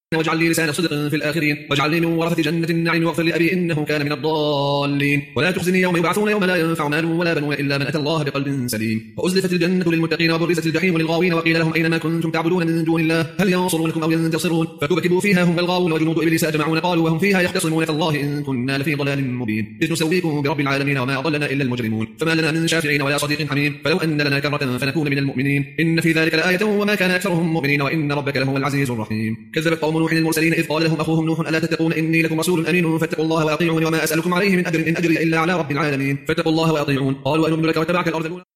واجعل لي لسان صدق في الآخرين واجعلني من ورثة جنة النعيم واغفر لأبي إنه كان من الضالين ولا تخزني يوم يبعثون يوم لا ينفع مال ولا بنون إلا من أتى الله بقلب سليم وأزلفت الجنة للمتقين وبرزت الجحيم للغاوين وقيل لهم أينما كنتم تعبدون من دون الله هل ينصرونكم أو ينتصرون فكبكبوا فيها هم الغاوون وجنود إبليس أجمعون قالوا وهم فيها يختصمون تالله إن كنا لفي ضلال مبين إذ نسويكم برب العالمين وما أضلنا إلا المجرمون فما لنا من شافعين ولا صديق حميم فلو أن لنا كرة فنكون من المؤمنين إن في ذلك لآية وما كان أكثرهم مؤمنين وإن ربك لهو العزيز الرحيم كذبت قوم نوح المرسلين إذ قال لهم أخوهم نوح ألا تتقون إني لكم رسول أمين فاتقوا الله وأطيعون وما أسألكم عليه من أجر إن أجري إلا على رب العالمين فاتقوا الله وأطيعون قالوا أنؤمن لك واتبعك الأرذلون